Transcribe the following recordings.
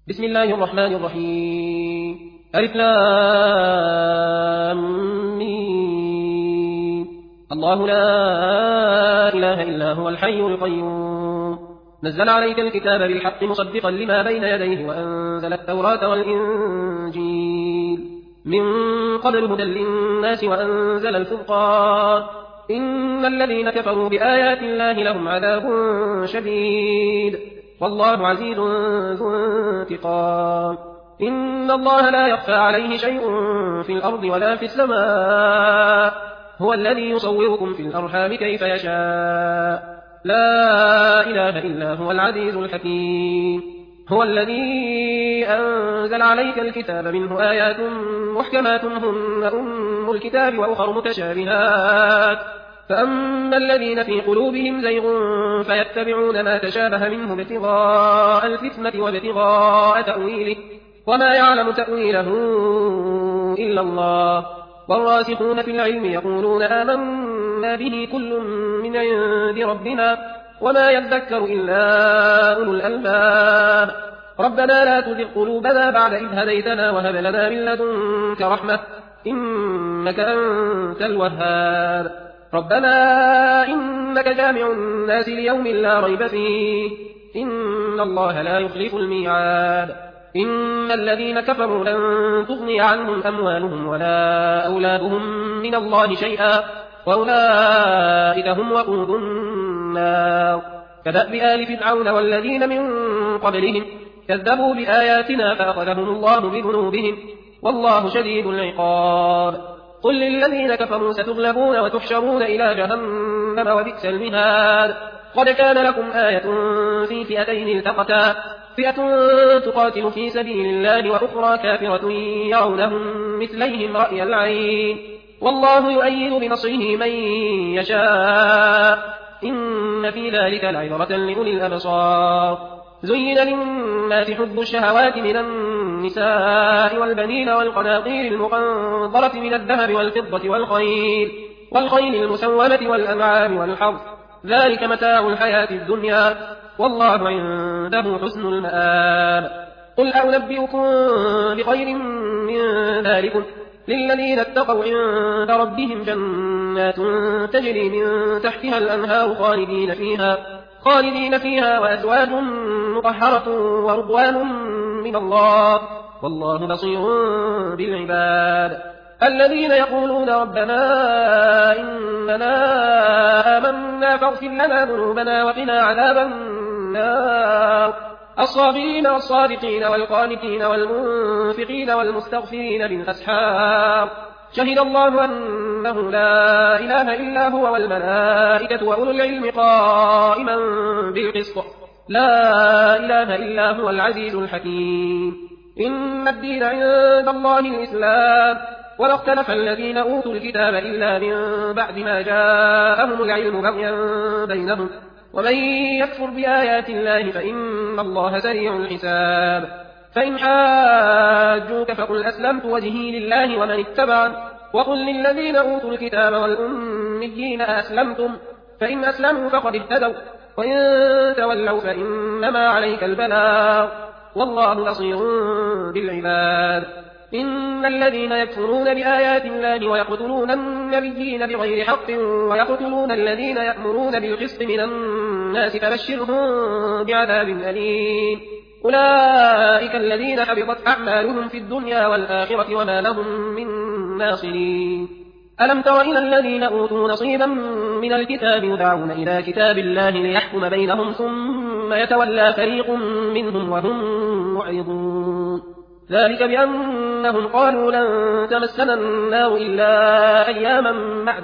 بسم الله الرحمن الرحيم. ألف لام ميم. الله لا إله إلا هو الحي القيوم. نزل عليك الكتاب بالحق مصدقا لما بين يديه وأنزل التوراة والإنجيل من قبل هدى للناس وأنزل الفرقان. إن الذين كفروا بآيات الله لهم عذاب شديد والله عزيز ذو انتقام. إن الله لا يخفى عليه شيء في الأرض ولا في السماء. هو الذي يصوركم في الأرحام كيف يشاء. لا إله إلا هو العزيز الحكيم. هو الذي أنزل عليك الكتاب منه آيات محكمات هن أم الكتاب وأخر متشابهات فأما الذين في قلوبهم زيغ فيتبعون ما تشابه منه ابتغاء الفتنة وابتغاء تأويله وما يعلم تأويله إلا الله. والراسخون في العلم يقولون آمنا به كل من عند ربنا وما يذكر إلا أولو الألباب. ربنا لا تزغ قلوبنا بعد إذ هديتنا وهب لنا من لدنك رحمة إنك أنت الوهاب. ربنا إنك جامع الناس ليوم لا ريب فيه إن الله لا يخلف الميعاد. إن الذين كفروا لن تغني عنهم أموالهم ولا أولادهم من الله شيئا وأولئك هم وقود النار. كدأب آل فرعون والذين من قبلهم كذبوا بآياتنا فأخذهم الله بذنوبهم والله شديد العقاب. قل للذين كفروا ستغلبون وتحشرون إلى جهنم وبئس المهاد. قد كان لكم آية في فئتين التقتا فئة تقاتل في سبيل الله وأخرى كافرة يرونهم مثليهم رأي العين والله يؤيد بنصره من يشاء إن في ذلك لعبرة لأولي الأبصار. زين للناس حب الشهوات من النساء والبنين والقناطير المقنطرة من الذهب والفضة والخيل المسومة والأنعام والحرث ذلك متاع الحياة الدنيا والله عنده حسن المآب. قل أنبئكم بخير من ذلكم للذين اتقوا عند ربهم جنات تجري من تحتها الأنهار خالدين فيها وأزواج مطهرة ورضوان من الله والله بصير بالعباد. الذين يقولون ربنا إننا آمنا فاغفر لنا ذنوبنا وقنا عذاب النار. الصابرين والصادقين والقانتين والمنفقين والمستغفرين بالأسحار. شهد الله أنه لا إله إلا هو والملائكة وأولو العلم قائما بالقسط لا إله إلا هو العزيز الحكيم. إن الدين عند الله الإسلام ولا اختلف الذين أوتوا الكتاب إلا من بعد ما جاءهم العلم بغيا بينهم ومن يكفر بآيات الله فإن الله سريع الحساب. فإن حاجوك فقل أسلمت وجهي لله ومن اتبعن وقل للذين أوتوا الكتاب والأميين أسلمتم فإن أسلموا فقد اهتدوا وإن تولوا فإنما عليك البلاغ والله بصير بالعباد. إن الذين يكفرون بآيات الله ويقتلون النبيين بغير حق ويقتلون الذين يأمرون بالقسط من الناس فبشرهم بعذاب أليم. أولئك الذين حبطت أعمالهم في الدنيا والآخرة وما لهم من ناصرين. ألم تر إلى الذين أوتوا نصيبا من الكتاب يدعون إلى كتاب الله ليحكم بينهم ثم يتولى فريق منهم وهم معرضون. ذلك بأنهم قالوا لن تمسنا النار إلا أياما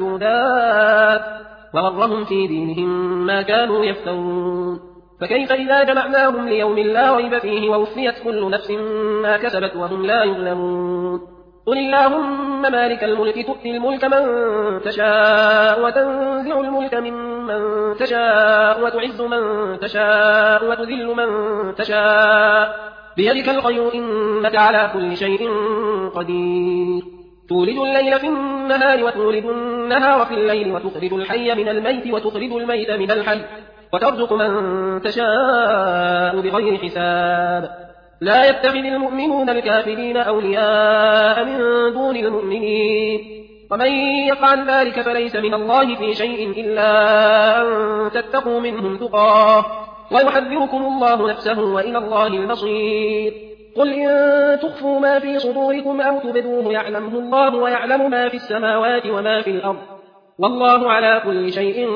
معدودات وغرهم في دينهم ما كانوا يفترون. فكيف إذا جمعناهم ليوم لا ريب فيه ووفيت كل نفس ما كسبت وهم لا يظلمون. قل اللهم مالك الملك تؤتي الملك من تشاء وتنزع الملك ممن تشاء وتعز من تشاء وتذل من تشاء بيدك الخير إنك على كل شيء قدير. تولد الليل في النهار وتولد النهار في الليل وتخرج الحي من الميت وتخرج الميت من الحي وترزق من تشاء بغير حساب. لا يتخذ المؤمنون الكافرين أولياء من دون المؤمنين ومن يفعل ذلك فليس من الله في شيء إلا أن تتقوا منهم تقاه ويحذركم الله نفسه وإلى الله المصير قل إن تخفوا ما في صدوركم أو تبدوه يعلمه الله ويعلم ما في السماوات وما في الأرض والله على كل شيء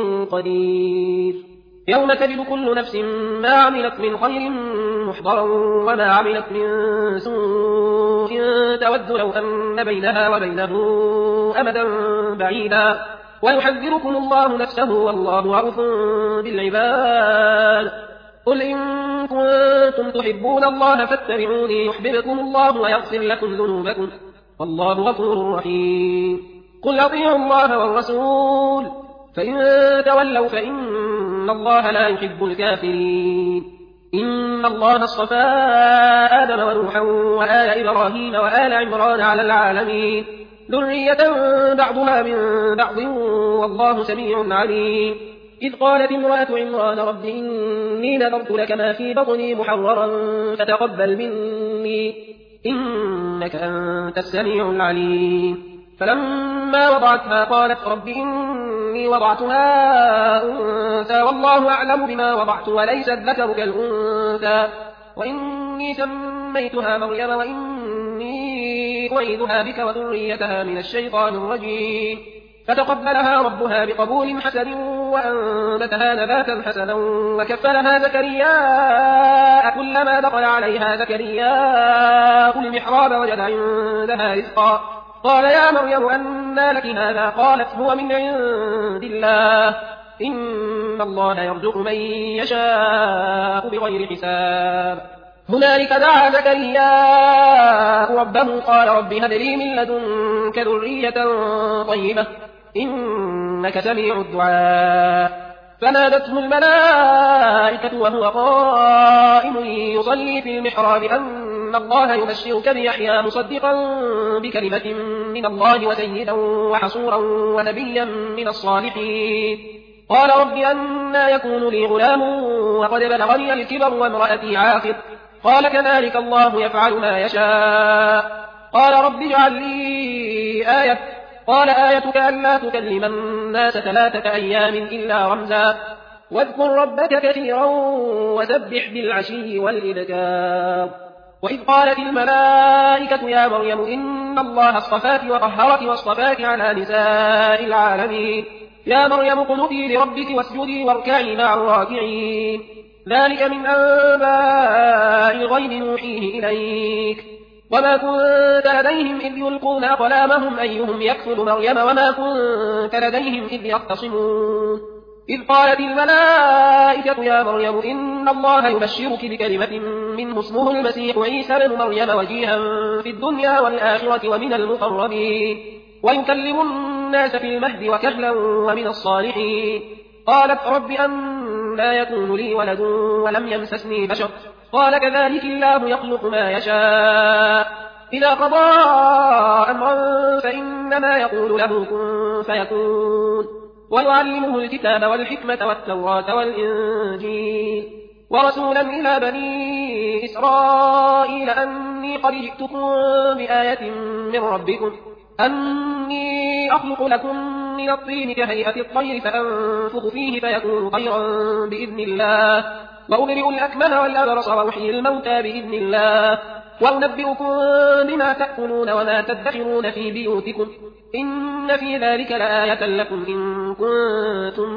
قدير يوم تجد كل نفس ما عملت من خير محضرا وما عملت من سوء تود لو أن بينها وبينه أمدا بعيدا ويحذركم الله نفسه والله رءوف بالعباد قل إن كنتم تحبون الله فاتبعوني يحببكم الله ويغفر لكم ذنوبكم والله غفور رحيم قل أطيعوا الله والرسول فإن تولوا فإن الله لا يحب الكافرين إن الله اصطفى آدم ونوحا وآل إبراهيم وآل عمران على العالمين ذرية بعضها من بعض والله سميع عليم إذ قالت امرأة عمران رب إني نذرت لك ما في بطني محررا فتقبل مني إنك أنت السميع العليم فلما وضعتها قالت رب إني وضعتها أنثى والله أعلم بما وضعت وليس الذكر كالأنثى وإني سميتها مريم وإني أعيذها بك وذريتها من الشيطان الرجيم فتقبلها ربها بقبول حسن وأنبتها نباتا حسنا وكفلها زكرياء كلما دخل عليها زكرياء المحراب وجد عندها رزقا قال يا مريم أنى لك هذا قالت هو من عند الله إن الله يرزق من يشاء بغير حساب هنالك دعا زكرياء ربه قال رب هب لي من لدنك ذرية طيبة إنك سميع الدعاء فنادته الملائكة وهو قائم يصلي في المحراب أن الله يبشرك بيحيى مصدقا بكلمة من الله وسيدا وحصورا ونبيا من الصالحين قال رب أنى يكون لي غلام وقد بلغني الكبر وامرأتي عاقر قال كذلك الله يفعل ما يشاء قال رب اجعل لي آية قال آيتك ألا تكلم الناس 3 أيام إلا رمزا واذكر ربك كثيرا وسبح بالعشي والإبكار وإذ قالت الملائكة يا مريم إن الله اصطفاك وطهرك واصطفاك على نساء العالمين يا مريم اقنتي لربك واسجدي واركعي مع الراكعين ذلك من أنباء الغيب نوحيه إليك وما كنت لديهم إذ يلقون أقلامهم أيهم يكفل مريم وما كنت لديهم إذ يختصمون إذ قالت الملائكة يا مريم إن الله يبشرك بكلمة منه اسمه المسيح عيسى بن مريم وجيها في الدنيا والآخرة ومن المقربين ويكلم الناس في المهد وكهلا ومن الصالحين قالت رب أنى يكون لي ولد ولم يمسسني بشر قال كذلك الله يخلق ما يشاء إذا قضى أمرا فإنما يقول له كن فيكون ويعلمه الكتاب والحكمة والتوراة والإنجيل ورسولا إلى بني إسرائيل أني قد جئتكم بآية من ربكم أني أخلق لكم من الطين كهيئة الطير فأنفخ فيه فيكون طيرا بإذن الله وأبرئ الأكمه والأبرص وأحيي الموتى بإذن الله وأنبئكم بما تأكلون وما تدخرون في بيوتكم إن في ذلك لآية لكم إن كنتم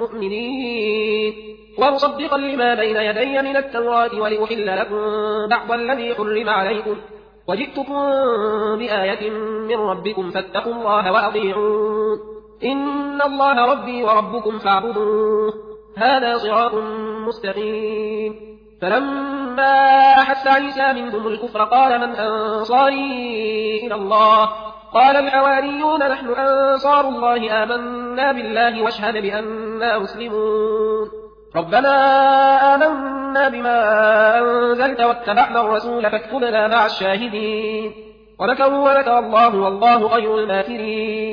مؤمنين ومصدقا لما بين يدي من التوراة ولأحل لكم بعض الذي حرم عليكم وجئتكم بآية من ربكم فاتقوا الله وأطيعون إن الله ربي وربكم فاعبدوه هذا صراط مستقيم فلما أحس عيسى منهم الكفر قال من أنصاري إلى الله قال الحواريون نحن أنصار الله آمنا بالله واشهد بأننا مسلمون ربنا آمنا بما أنزلت واتبعنا الرسول فاكتبنا مع الشاهدين ومكروا ومكر الله والله خير الماكرين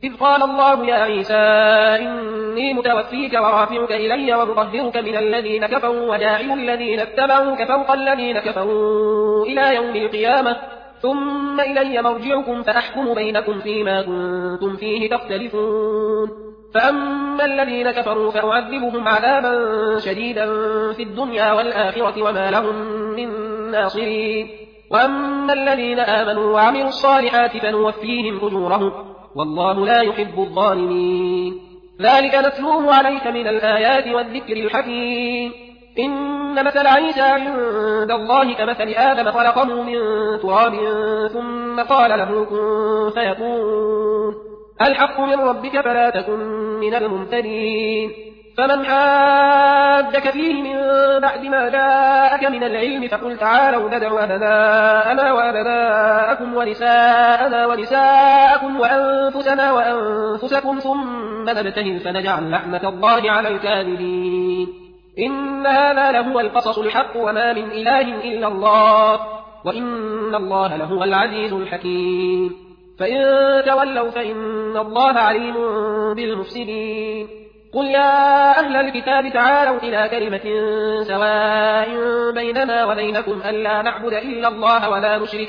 إذ قال الله يا عيسى إني متوفيك ورافعك إلي ومطهرك من الذين كفروا وجاعل الذين اتبعوك فوق الذين كفروا إلى يوم القيامة ثم إلي مرجعكم فأحكم بينكم فيما كنتم فيه تختلفون فأما الذين كفروا فأعذبهم عذابا شديدا في الدنيا والآخرة وما لهم من ناصرين وأما الذين آمنوا وعملوا الصالحات فنوفيهم أجورهم والله لا يحب الظالمين ذلك نتلوه عليك من الآيات والذكر الحكيم إن مثل عيسى عند الله كمثل آدم خلقه من تراب ثم قال له كن فيكون الحق من ربك فلا تكن من الممترين فمن حادك فيه من بعد ما جاءك من العلم فقل تعالوا ندع أبناءنا وأبناءكم ونساءنا ونساءكم وأنفسنا وأنفسكم ثم نبتهل فنجعل لعنة الله على الكاذبين إن هذا لهو القصص الحق وما من إله إلا الله وإن الله لهو العزيز الحكيم فإن تولوا فإن الله عليم بالمفسدين قل يا أهل الكتاب تعالوا إلى كلمة سواء بيننا وبينكم ألا نعبد إلا الله ولا نشرك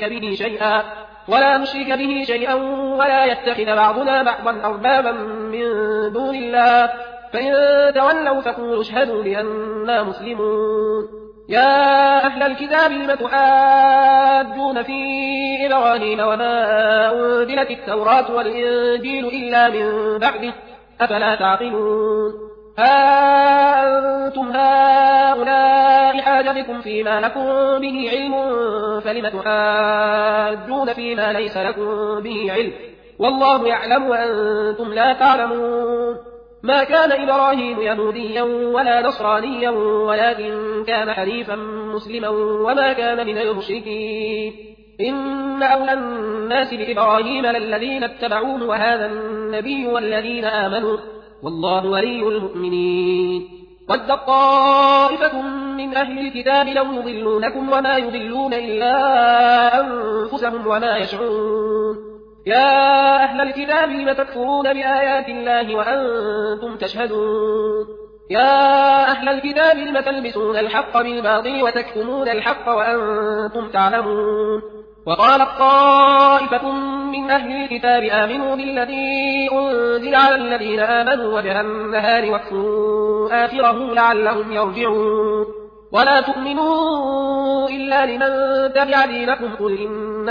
به شيئا ولا يتخذ بعضنا بعضا أربابا من دون الله فإن تولوا فقولوا اشهدوا بأننا مسلمون يا أهل الكتاب لم تحاجون في إبراهيم وما أنزلت التوراة والإنجيل إلا من بعده أفلا تعقلون ها أنتم هؤلاء حاجبكم فيما لكم به علم فلم تحاجون فيما ليس لكم به علم والله يعلم وأنتم لا تعلمون ما كان إبراهيم يهوديا ولا نصرانيا ولكن كان حنيفا مسلما وما كان من المشركين إن أولى الناس بإبراهيم للذين اتبعوه وهذا النبي والذين آمنوا والله ولي المؤمنين ود طائفة من أهل الكتاب لو يضلونكم وما يضلون إلا أنفسهم وما يشعرون يا أهل الكتاب لم تكفرون بآيات الله وأنتم تشهدون يا أهل الكتاب لم تلبسون الحق بالباطل وتكتمون الحق وأنتم تعلمون وقالت طائفة من أهل الكتاب آمنوا بالذي أنزل على الذين آمنوا وجه النهار واكفروا آخره لعلهم يرجعون ولا تؤمنوا إلا لمن تبع دينكم قل إن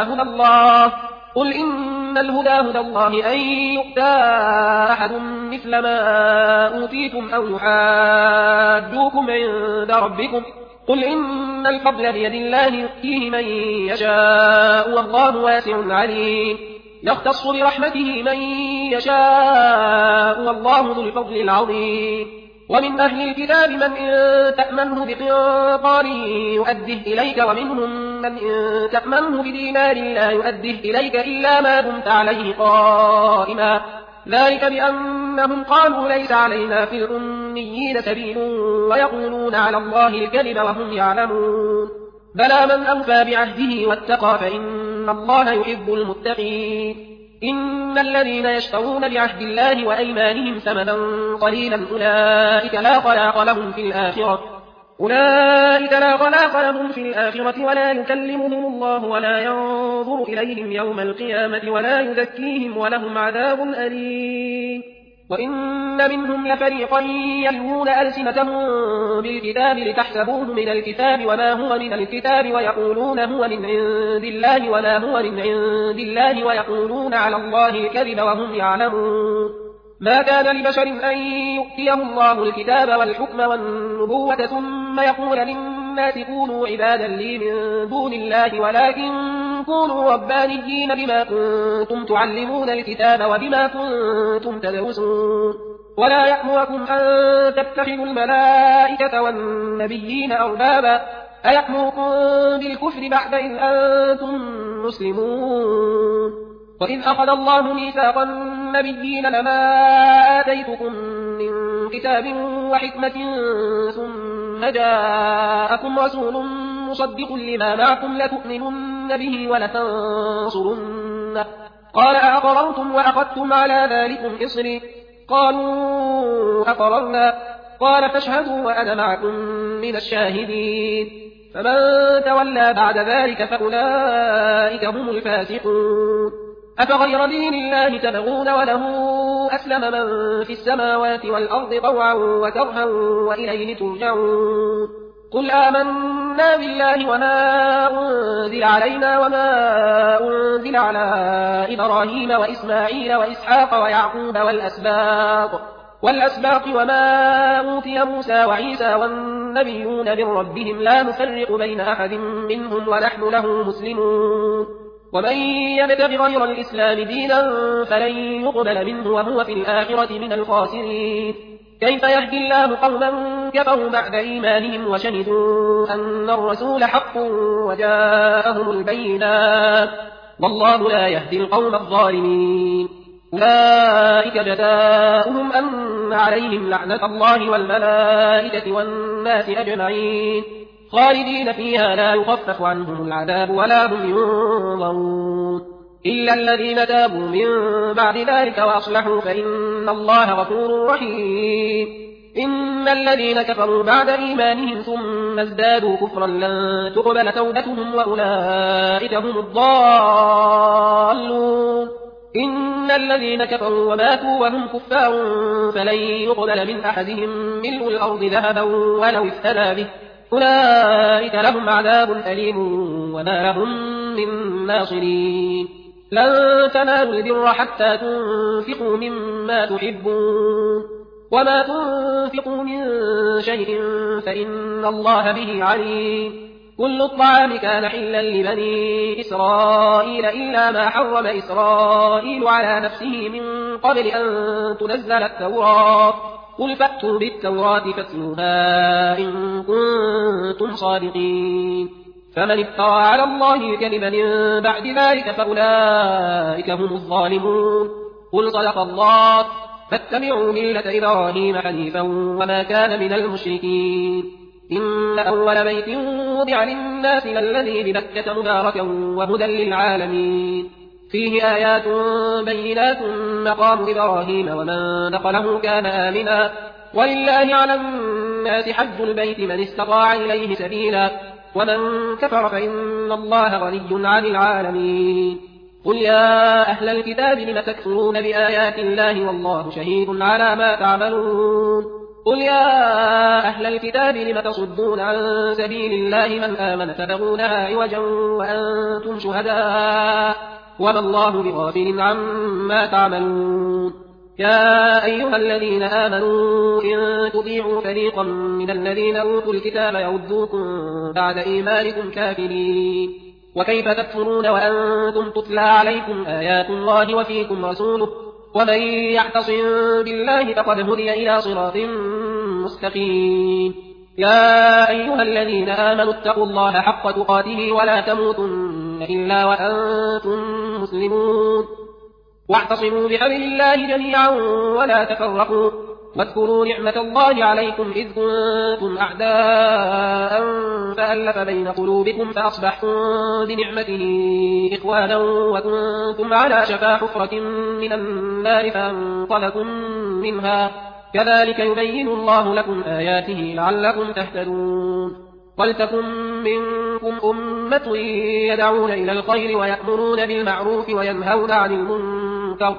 الهدى هدى الله أن يؤتى أحد مثل ما أوتيتم أو يحاجوكم عند ربكم قل إن الفضل بيد الله يؤتيه من يشاء والله واسع عليم يختص برحمته من يشاء والله ذو الفضل العظيم ومن أهل الكتاب من إن تأمنه بقنطار يؤده إليك ومنهم من إن تأمنه بدينار لا يؤده إليك إلا ما دمت عليه قائما ذلك بأنهم قالوا ليس علينا في الأميين سبيل ويقولون على الله الكذب وهم يعلمون بلى من أوفى بعهده واتقى فإن الله يحب المتقين إن الذين يشترون بعهد الله وأيمانهم ثمنا قليلا أولئك لا خلاق لهم في الآخرة ولا يكلمهم الله ولا ينظر إليهم يوم القيامة ولا يزكيهم ولهم عذاب أليم وإن منهم لفريقا يلوون ألسنتهم بالكتاب لتحسبوه من الكتاب وما هو من الكتاب ويقولون هو من عند الله وما هو من عند الله ويقولون على الله الكذب وهم يعلمون ما كان لبشر أن يؤتيه الله الكتاب والحكم والنبوة ثم يقول للناس كونوا عبادا لي من دون الله ولكن كونوا ربانيين بما كنتم تعلمون الكتاب وبما كنتم تدرسون ولا يأمركم أن تتخذوا الملائكة والنبيين أربابا أيأمركم بالكفر بعد إذ أنتم مسلمون وإذ أخذ الله ميثاق النبيين لما آتيتكم من كتاب وحكمة ثم جاءكم رسول مصدق لما معكم لتؤمنن به ولتنصرنه قال أأقررتم وأخذتم على ذلكم إصري؟ قالوا أقررنا. قال فاشهدوا وأنا معكم من الشاهدين. فمن تولى بعد ذلك فأولئك هم الفاسقون. أفغير دين الله تبغون وله أسلم من في السماوات والأرض طوعا وكرها وإليه ترجعون. قل آمنا بالله وما أنزل علينا وما أنزل على إبراهيم وإسماعيل وإسحاق ويعقوب والأسباط وما أوتي موسى وعيسى والنبيون من ربهم لا نفرق بين أحد منهم ونحن له مسلمون. ومن يبتغ غير الإسلام دينا فلن يقبل منه وهو في الآخرة من الخاسرين. كيف يهدي الله قوما كفروا بعد إيمانهم وشهدوا أن الرسول حق وجاءهم البينات والله لا يهدي القوم الظالمين. أولئك جزاؤهم أن عليهم لعنة الله والملائكة والناس أجمعين خالدين فيها لا يخفف عنهم العذاب ولا هم ينظرون إلا الذين تابوا من بعد ذلك وأصلحوا فإن الله غفور رحيم. إن الذين كفروا بعد إيمانهم ثم ازدادوا كفرا لن تقبل توبتهم وأولئك هم الضالون. إن الذين كفروا وماتوا وهم كفار فلن يقبل من أحدهم ملء الأرض ذهبا ولو افتدى به أولئك لهم عذاب أليم وما لهم من ناصرين. لن تنالوا البر حتى تنفقوا مما تحبون وما تنفقوا من شيء فإن الله به عليم. كل الطعام كان حلا لبني إسرائيل إلا ما حرم إسرائيل على نفسه من قبل أن تنزل التوراة. قل فأتوا بالتوراة فاتلوها إن كنتم صادقين. فمن افترى على الله الكذب من بعد ذلك فأولئك هم الظالمون. قل صدق الله فاتبعوا ملة إبراهيم حنيفا وما كان من المشركين. إن أول بيت وضع للناس للذي ببكة مباركا وهدى للعالمين فيه آيات بينات مقام إبراهيم ومن دخله كان آمنا ولله على الناس حج البيت من استطاع إليه سبيلا ومن كفر فإن الله غني عن العالمين. قل يا أهل الكتاب لم تكفرون بآيات الله والله شهيد على ما تعملون. قل يا أهل الكتاب لم تصدون عن سبيل الله من آمن تبغونها عوجا وأنتم شهداء وما الله بغافل عما تعملون. يا أيها الذين آمنوا إن تطيعوا فريقا من الذين أوتوا الكتاب يردوكم بعد إيمانكم كافرين. وكيف تكفرون وأنتم تتلى عليكم آيات الله وفيكم رسوله ومن يعتصم بالله فقد هدي إلى صراط مستقيم. يا أيها الذين آمنوا اتقوا الله حق تقاته ولا تموتن إلا وأنتم مسلمون. واعتصموا بحبل الله جميعا ولا تفرقوا واذكروا نعمة الله عليكم إذ كنتم أعداء فألف بين قلوبكم فأصبحتم بنعمته إخوانا وكنتم على شفا حفرة من النار فانقذكم منها كذلك يبين الله لكم آياته لعلكم تهتدون. ولتكن منكم أمة يدعون إلى الخير ويأمرون بالمعروف وينهون عن المنكر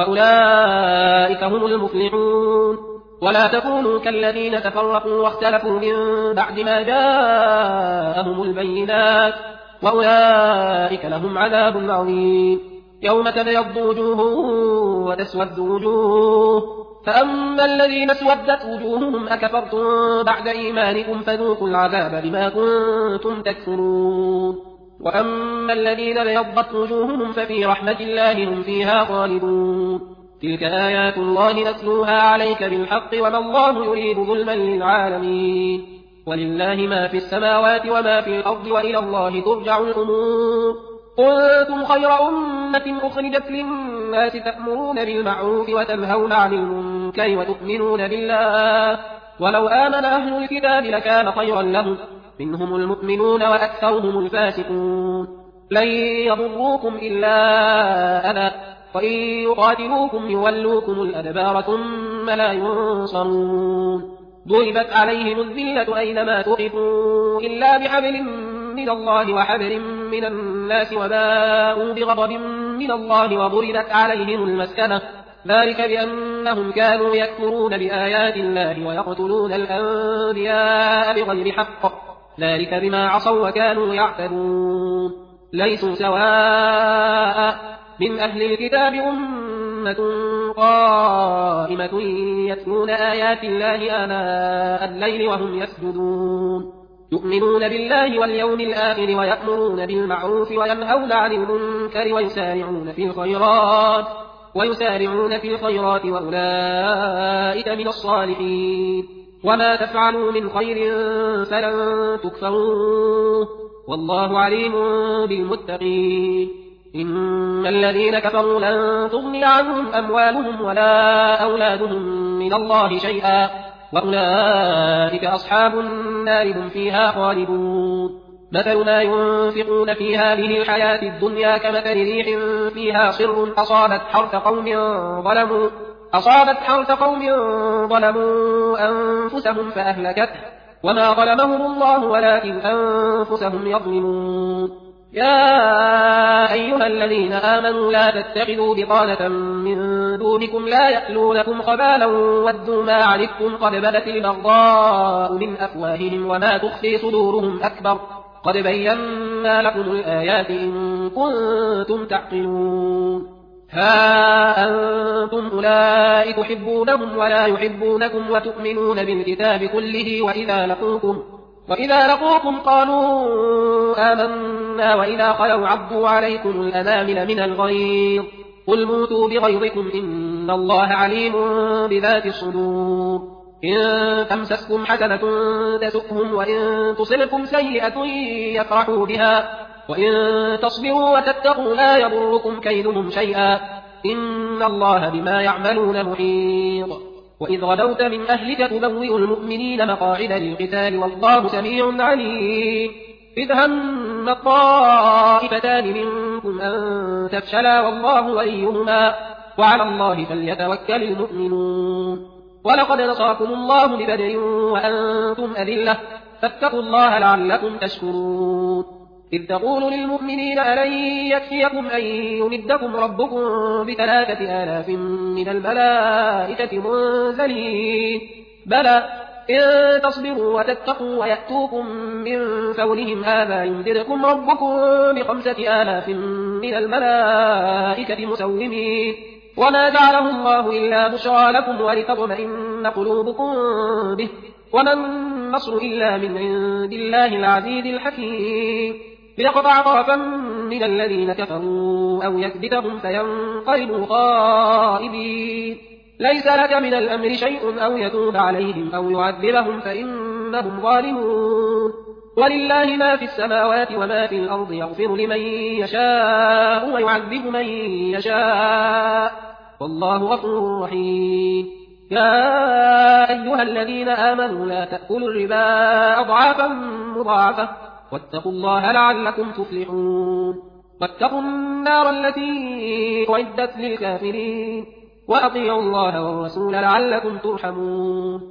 وأولئك هم المفلحون. ولا تكونوا كالذين تفرقوا واختلفوا من بعد ما جاءهم البينات وأولئك لهم عذاب عظيم. يوم تبيض وجوه وتسود وجوه فأما الذين اسودت وجوههم أكفرتم بعد إيمانكم فذوقوا العذاب بما كنتم تكفرون. وأما الذين بيضت وجوههم ففي رحمة الله هم فيها خالدون. تلك آيات الله نتلوها عليك بالحق وما الله يريد ظلما للعالمين. ولله ما في السماوات وما في الأرض وإلى الله ترجع الأمور. كنتم خير أمة أخرجت للناس تأمرون بالمعروف وتنهون عن المنكر وتؤمنون بالله ولو آمن أهل الكتاب لكان خيرا لهم منهم المؤمنون وأكثرهم الفاسقون. لن يضروكم إلا أذى وإن يقاتلوكم يولوكم الأدبار ثم لا ينصرون ضربت عليهم الذلة أينما ثقفوا إلا بحبل من الله وحبل من الناس وباءوا بغضب من الله وضربت عليهم المسكنة ذلك بأنهم كانوا يكفرون بآيات الله ويقتلون الأنبياء بغير حق ذلك بما عصوا وكانوا يعتدون ليسوا سواء من أهل الكتاب أمة قائمة يتلون آيات الله آناء الليل وهم يسجدون يؤمنون بالله واليوم الآخر ويأمرون بالمعروف وينهون عن المنكر ويسارعون في الخيرات وأولئك من الصالحين وما تفعلوا من خير فلن تكفروه والله عليم بالمتقين إن الذين كفروا لن تغني عنهم أموالهم ولا أولادهم من الله شيئا وأولئك أصحاب النار هم فيها خالدون مثل ما ينفقون في هذه الحياة الدنيا كمثل ريح فيها صر أصابت حرث قوم ظلموا أنفسهم فأهلكته وما ظلمهم الله ولكن أنفسهم يظلمون يا أيها الذين آمنوا لا تتخذوا بطانة من دونكم لا يألونكم خبالا ودوا ما عنتم قد بدت البغضاء من أفواههم وما تخفي صدورهم أكبر قد بينا لكم الآيات إن كنتم تعقلون ها أنتم أولئك تحبونهم ولا يحبونكم وتؤمنون بالكتاب كله وإذا لقوكم قالوا آمنا وإذا خلوا عضوا عليكم الأنامل من الغيظ قل موتوا بغيظكم إن الله عليم بذات الصدور إن تمسسكم حسنة تسؤهم وإن تصلكم سيئة يفرحوا بها وإن تصبروا وتتقوا لا يضركم كيدهم شيئا إن الله بما يعملون محيط وإذ غدوت من أهلك تبوئ المؤمنين مقاعد للقتال والله سميع عليم إذ هم الطائفتان منكم أن تفشلا والله وليهما وعلى الله فليتوكل المؤمنون ولقد نصركم الله ببدر وأنتم أذلة فاتقوا الله لعلكم تشكرون إذ تقول للمؤمنين ألن يكفيكم أن يمدكم ربكم ب3,000 من الملائكة منزلين بلى إن تصبروا وتتقوا ويأتوكم من فورهم هذا يمددكم ربكم ب5,000 من الملائكة مسومين وما جعله الله إلا بشرى لكم ولتطمئن قلوبكم به وما النصر إلا من عند الله العزيز الحكيم ليقطع طرفا من الذين كفروا أو يكبتهم فينقلبوا خائبين ليس لك من الأمر شيء أو يتوب عليهم أو يعذبهم فإنهم ظالمون ولله ما في السماوات وما في الأرض يغفر لمن يشاء ويعذب من يشاء والله غفور رحيم يا أيها الذين آمنوا لا تأكلوا الربا أضعافا مضاعفة واتقوا الله لعلكم تفلحون واتقوا النار التي أعدت للكافرين وأطيعوا الله والرسول لعلكم ترحمون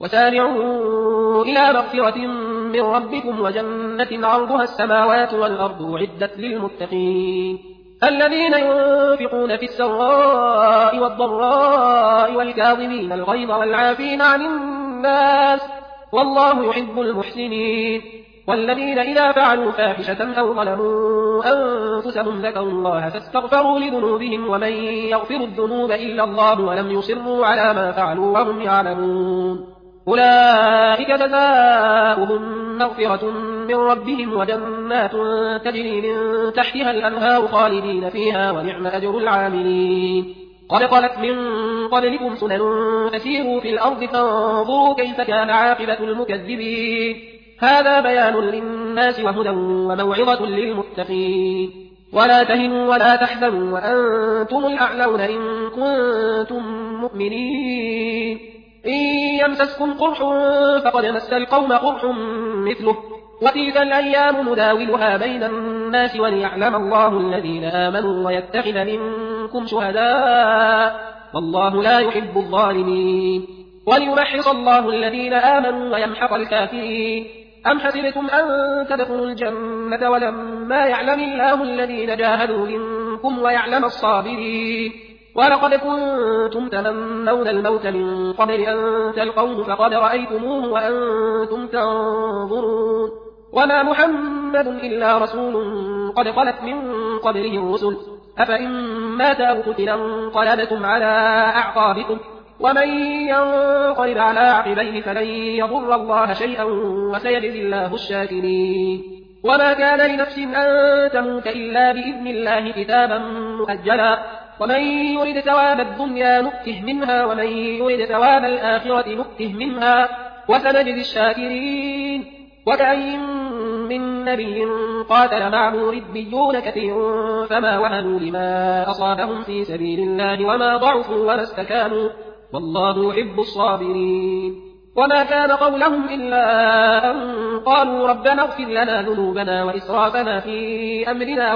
وسارعوا إلى مغفرة من ربكم وجنة عرضها السماوات والأرض أعدت للمتقين الذين ينفقون في السراء والضراء والكاظمين الغيظ والعافين عن الناس والله يحب المحسنين والذين إذا فعلوا فاحشة أو ظلموا أنفسهم ذكروا الله فاستغفروا لذنوبهم ومن يغفر الذنوب إلا الله ولم يصروا على ما فعلوا وهم يعلمون أولئك جزاؤهم مغفرة من ربهم وجنات تجري من تحتها الأنهار خالدين فيها ونعم أجر العاملين قد خلت من قبلكم سنن فسيروا في الأرض فانظروا كيف كان عاقبة المكذبين هذا بيان للناس وهدى وموعظة للمتقين ولا تهنوا ولا تحزنوا وأنتم الأعلون إن كنتم مؤمنين إن يمسسكم قرح فقد مس القوم قرح مثله وتلك الأيام نداولها بين الناس وليعلم الله الذين آمنوا ويتخذ منكم شهداء والله لا يحب الظالمين وليمحص الله الذين آمنوا ويمحق الكافرين أم حسبتم أن تدخلوا الجنة ولما يعلم الله الذين جاهدوا منكم ويعلم الصابرين ولقد كنتم تمنون الموت من قبل أن تلقوه فقد رأيتموه وأنتم تنظرون وما محمد إلا رسول قد خلت من قبله الرسل أفإن مات أو قتل انقلبتم على أعقابكم ومن ينقلب على عقبيه فلن يضر الله شيئا وسيجزي الله الشاكرين وما كان لنفس أن تموت إلا بإذن الله كتابا مؤجلا ومن يرد ثواب الدنيا نؤته منها ومن يرد ثواب الآخرة نؤته منها وسنجزي الشاكرين وكأين من نبي قاتل معه ربيون كثير فما وهنوا لما أصابهم في سبيل الله وما ضعفوا وما استكانوا والله يحب الصابرين وما كان قولهم إلا أن قالوا ربنا اغفر لنا ذنوبنا وإسرافنا في أمرنا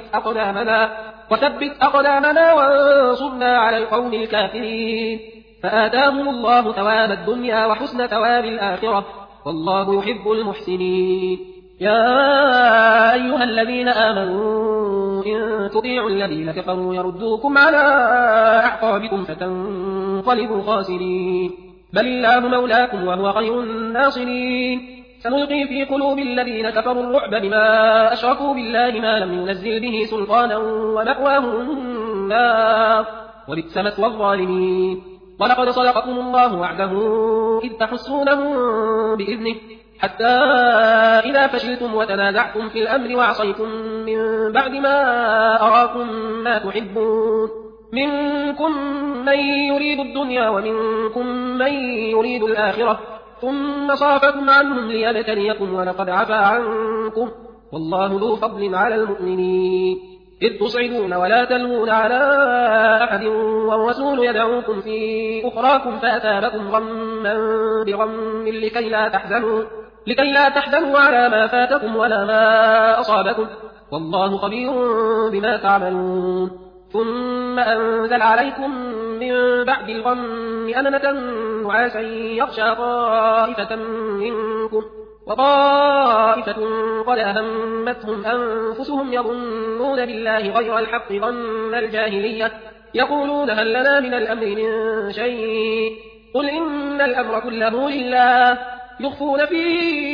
وثبت أقدامنا وانصرنا على القوم الكافرين فآتاهم الله ثواب الدنيا وحسن ثواب الآخرة والله يحب المحسنين يا أيها الذين آمنوا إن تطيعوا الذين كفروا يردوكم على أعقابكم فتنقلبوا خاسرين بل الله مولاكم وهو خير الناصرين سنلقي في قلوب الذين كفروا الرعب بما أشركوا بالله ما لم ينزل به سلطانا ومأواهم النار وبئس مثوى الظالمين ولقد صدقكم الله وعده إذ تحسونهم بإذنه حتى إذا فشلتم وتنازعتم في الأمر وعصيتم من بعد ما أراكم ما تحبون منكم من يريد الدنيا ومنكم من يريد الآخرة ثم صرفكم عنهم ليبتليكم ولقد عفا عنكم والله ذو فضل على المؤمنين إذ تصعدون ولا تلوون على أحد والرسول يدعوكم في أخراكم فأثابكم غما بغم لكي لا تحزنوا على ما فاتكم ولا ما أصابكم والله خبير بما تعملون ثم أنزل عليكم من بعد الغم أمنة نعاسا يغشى طائفة منكم وطائفة قد أهمتهم أنفسهم يظنون بالله غير الحق ظن الجاهلية يقولون هل لنا من الأمر من شيء قل إن الأمر كله لله يخفون في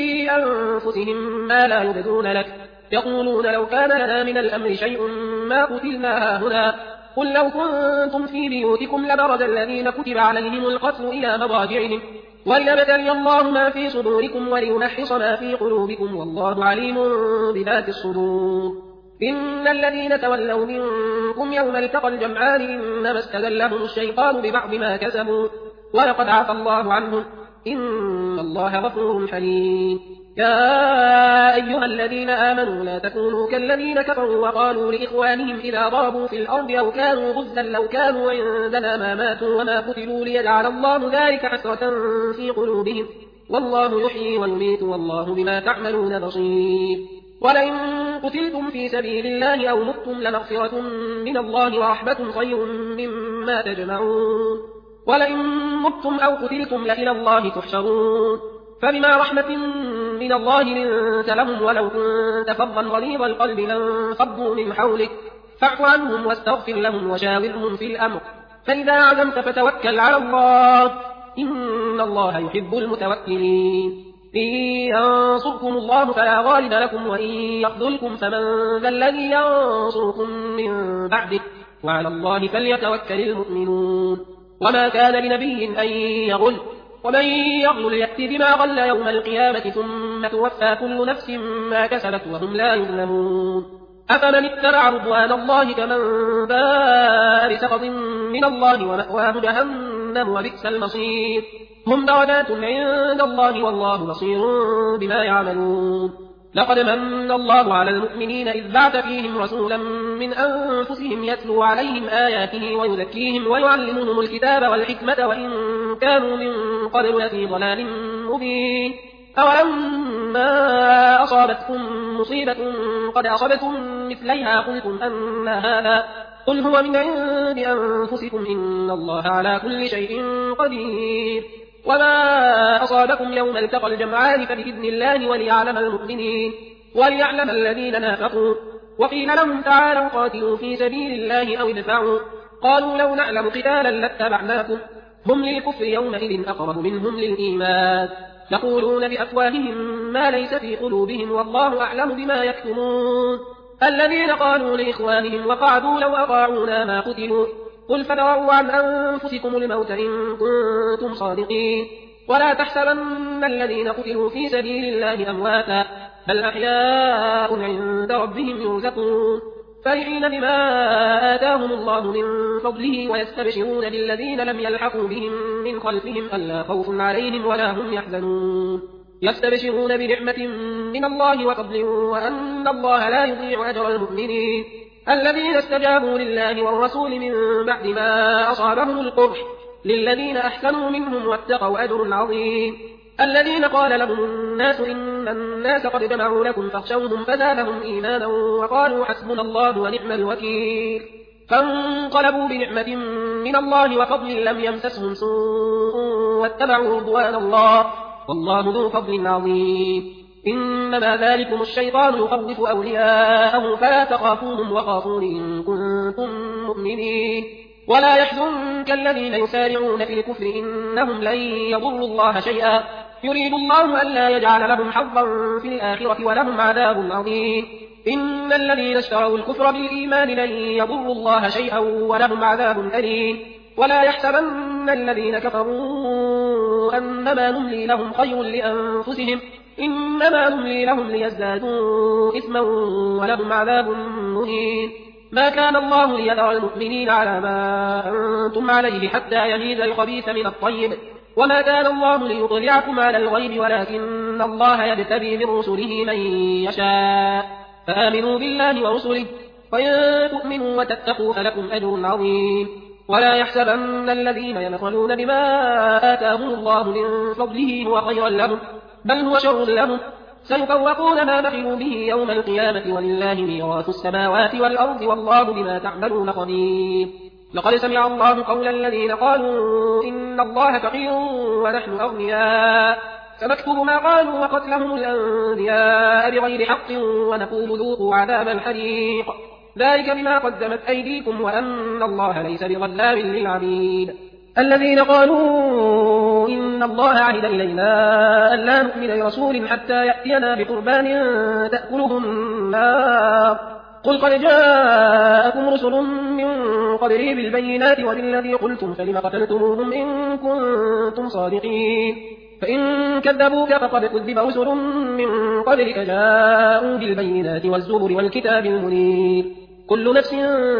أنفسهم ما لا يبدون لك يقولون لو كان لنا من الأمر شيء ما قتلنا هنا قل لو كنتم في بيوتكم لبرز الذين كتب عليهم القتل إلى مضاجعهم وليبتلي الله ما في صدوركم وليمحص ما في قلوبكم والله عليم بذات الصدور إن الذين تولوا منكم يوم التقى الجمعان إنما استزلهم الشيطان ببعض ما كسبوا ولقد عفى الله عنهم إن الله غفور حليم يا أيها الذين آمنوا لا تكونوا كالذين كفروا وقالوا لإخوانهم إذا ضربوا في الأرض أو كانوا غزا لو كانوا عندنا ما ماتوا وما قتلوا ليجعل الله ذلك حسرة في قلوبهم والله يحيي ويميت والله بما تعملون بصير ولئن قتلتم في سبيل الله أو متم لمغفرة من الله ورحمة خير مما تجمعون ولئن متم أو قتلتم لإلى الله تحشرون فبما رحمة من الله لنت لهم ولو كنت فظا غليظ القلب لانفضوا من حولك فاعف عنهم واستغفر لهم وشاورهم في الأمر فإذا عزمت فتوكل على الله إن الله يحب المتوكلين إن ينصركم الله فلا غالب لكم وإن يخذلكم فمن ذا الذي ينصركم من بعده وعلى الله فليتوكل المؤمنون وما كان لنبي أن يغل ومن يغل يأتي بما غل يوم القيامة ثم توفى كل نفس ما كسبت وهم لا يظلمون أفمن اتبع رضوان الله كمن باء بسخط من الله ومأواه جهنم وبئس المصير هم درجات عند الله والله بصير بما يعملون لقد من الله على المؤمنين إذ بعث فيهم رسولا من أنفسهم يتلو عليهم آياته ويزكيهم ويعلمهم الكتاب والحكمة وإن كانوا من قبل لفي ضلال مبين أولم ما أصابتكم مصيبة قد أصبتم مثليها قلتم أن هذا قل هو من عند أنفسكم إن الله على كل شيء قدير وما أصابكم يوم التقى الجمعان فبإذن الله وليعلم المؤمنين وليعلم الذين نافقوا وقيل لهم تعالوا قاتلوا في سبيل الله أو ادفعوا قالوا لو نعلم قتالا لاتبعناكم هم للكفر يومئذ أقرب منهم للإيمان يقولون بأفواههم ما ليس في قلوبهم والله أعلم بما يكتمون الذين قالوا لإخوانهم وقعدوا لو أطاعونا ما قتلوا قل فدروا عن أنفسكم الموت إن كنتم صادقين ولا تحسبن الذين قتلوا في سبيل الله أمواتا بل أحياء عند ربهم يرزقون فرحين بما آتاهم الله من فضله ويستبشرون بالذين لم يلحقوا بهم من خلفهم ألا خوف عليهم ولا هم يحزنون يستبشرون بنعمة من الله وفضل وأن الله لا يضيع أجر المؤمنين الذين استجابوا لله والرسول من بعد ما أصابهم القرح للذين أحسنوا منهم واتقوا أجر عظيم الذين قال لهم الناس إن الناس قد جمعوا لكم فاخشوهم فزادهم إيمانا وقالوا حسبنا الله ونعم الوكيل فانقلبوا بنعمة من الله وفضل لم يمسسهم سوء واتبعوا رضوان الله والله ذو فضل عظيم إنما ذلكم الشيطان يخوف أولياءه فلا تخافوهم وخافون إن كنتم مؤمنين ولا يحزنك الذين يسارعون في الكفر إنهم لن يضروا الله شيئا يريد الله ألا يجعل لهم حظا في الآخرة ولهم عذاب عظيم إن الذين اشتروا الكفر بالإيمان لن يضروا الله شيئا ولهم عذاب أليم ولا يحسبن الذين كفروا أنما نملي لهم خير لأنفسهم إنما نملي لهم ليزدادوا إثما ولهم عذاب مهين ما كان الله ليذر المؤمنين على ما أنتم عليه حتى يميز الخبيث من الطيب وما كان الله ليطلعكم على الغيب ولكن الله يجتبي من رسله من يشاء فآمنوا بالله ورسله وإن تؤمنوا وتتقوا فلكم أجر عظيم ولا يحسبن الذين يبخلون بما آتاهم الله من فضله هو خيرا لهم بل هو شر لهم سيطوقون ما بخلوا به يوم القيامة ولله ميراث السماوات والأرض والله بما تعملون خبير لقد سمع الله قول الذين قالوا إن الله فقير ونحن أغنياء فنكتب ما قالوا وقتلهم الأنبياء بغير حق ونقول ذوقوا عذاب الحريق ذلك بما قدمت أيديكم وأن الله ليس بظلام للعبيد الذين قالوا إن الله عهد إلينا ألا نؤمن لرسول حتى يأتينا بقربان تأكله النار قل قد جاءكم رسل من قبلي بالبينات وبالذي قلتم فلم قتلتموهم إن كنتم صادقين فإن كذبوك فقد كذب رسل من قبلك جاءوا بالبينات والزبر والكتاب المنير كل نفس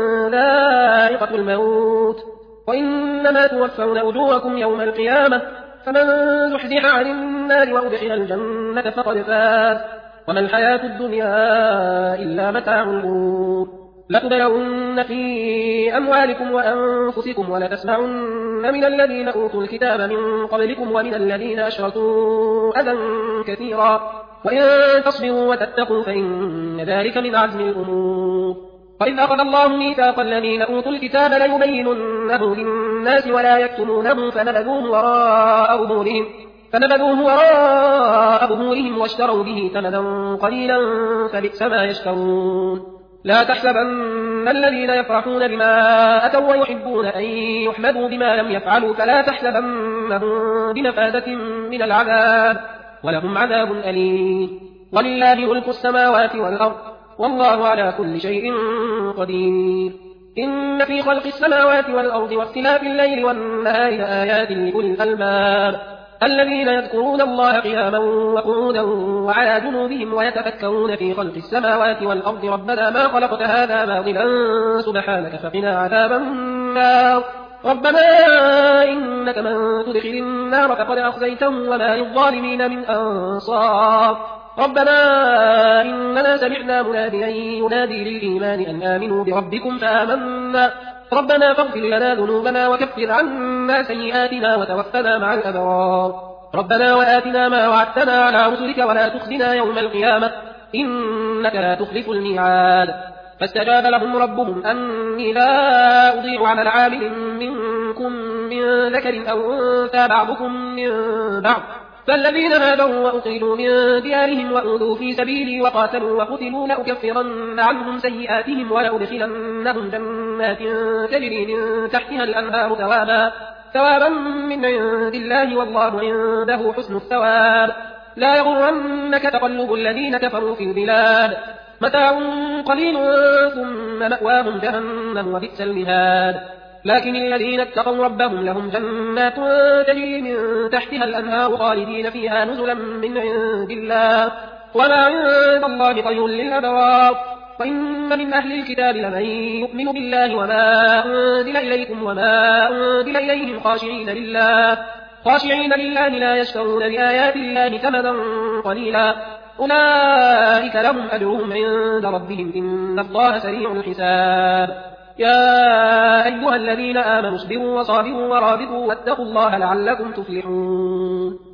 ذائقة الموت وإنما توفون أجوركم يوم القيامة فمن زحزح عن النار وأدخل الجنة فقد فاز وما الحياة الدنيا إلا متاع الغرور لتبلون في أموالكم وأنفسكم ولتسمعن من الذين أوتوا الكتاب من قبلكم ومن الذين أشركوا أذى كثيرا وإن تصبروا وتتقوا فإن ذلك من عزم الأمور وإذ أخذ الله ميثاق الذين أوتوا الكتاب ليبيننه للناس ولا يكتمونه فنبذوه وراء ظهورهم واشتروا به ثمنا قليلا فبئس ما يشترون لا تحسبن الذين يفرحون بما أتوا ويحبون أن يحمدوا بما لم يفعلوا فلا تحسبنهم بمفازة من العذاب ولهم عذاب أليم ولله ملك السماوات والأرض والله على كل شيء قدير إن في خلق السماوات والأرض واختلاف الليل والنهار لآيات لأولي الألباب الذين يذكرون الله قياما وقعودا وعلى جنوبهم ويتفكرون في خلق السماوات والأرض ربنا ما خلقت هذا باطلا سبحانك فقنا عذاب النار ربنا إنك من تدخل النار فقد أخزيته وما للظالمين من أنصار ربنا إننا سمعنا مناديا ينادي للإيمان أن آمنوا بربكم فآمنا ربنا فاغفر لنا ذنوبنا وكفر عنا سيئاتنا وتوفنا مع الأبرار ربنا وآتنا ما وعدتنا على رسلك ولا تخزنا يوم القيامة إنك لا تخلف الميعاد فاستجاب لهم ربهم أني لا أضيع عمل عامل منكم من ذكر أو أنثى بعضكم من بعض فالذين هاجروا وأخرجوا من ديارهم وأوذوا في سبيلي وقاتلوا وقتلوا لأكفرن عنهم سيئاتهم ولأدخلنهم جنات تجري من تحتها الأنهار ثوابا من عند الله والله عنده حسن الثواب لا يغرنك تقلب الذين كفروا في البلاد متاع قليل ثم مأواهم جهنم وبئس المهاد لكن الذين اتقوا ربهم لهم جنات تجري من تحتها الأنهار خالدين فيها نزلا من عند الله وما عند الله خير للأبرار وإن من أهل الكتاب لمن يؤمن بالله وما أنزل إليكم وما أنزل إليهم خاشعين لله لا يشترون بآيات الله ثمنا قليلا أولئك لهم أجرهم عند ربهم إن الله سريع الحساب يا أيها الذين آمنوا اصبروا وصابروا ورابطوا واتقوا الله لعلكم تفلحون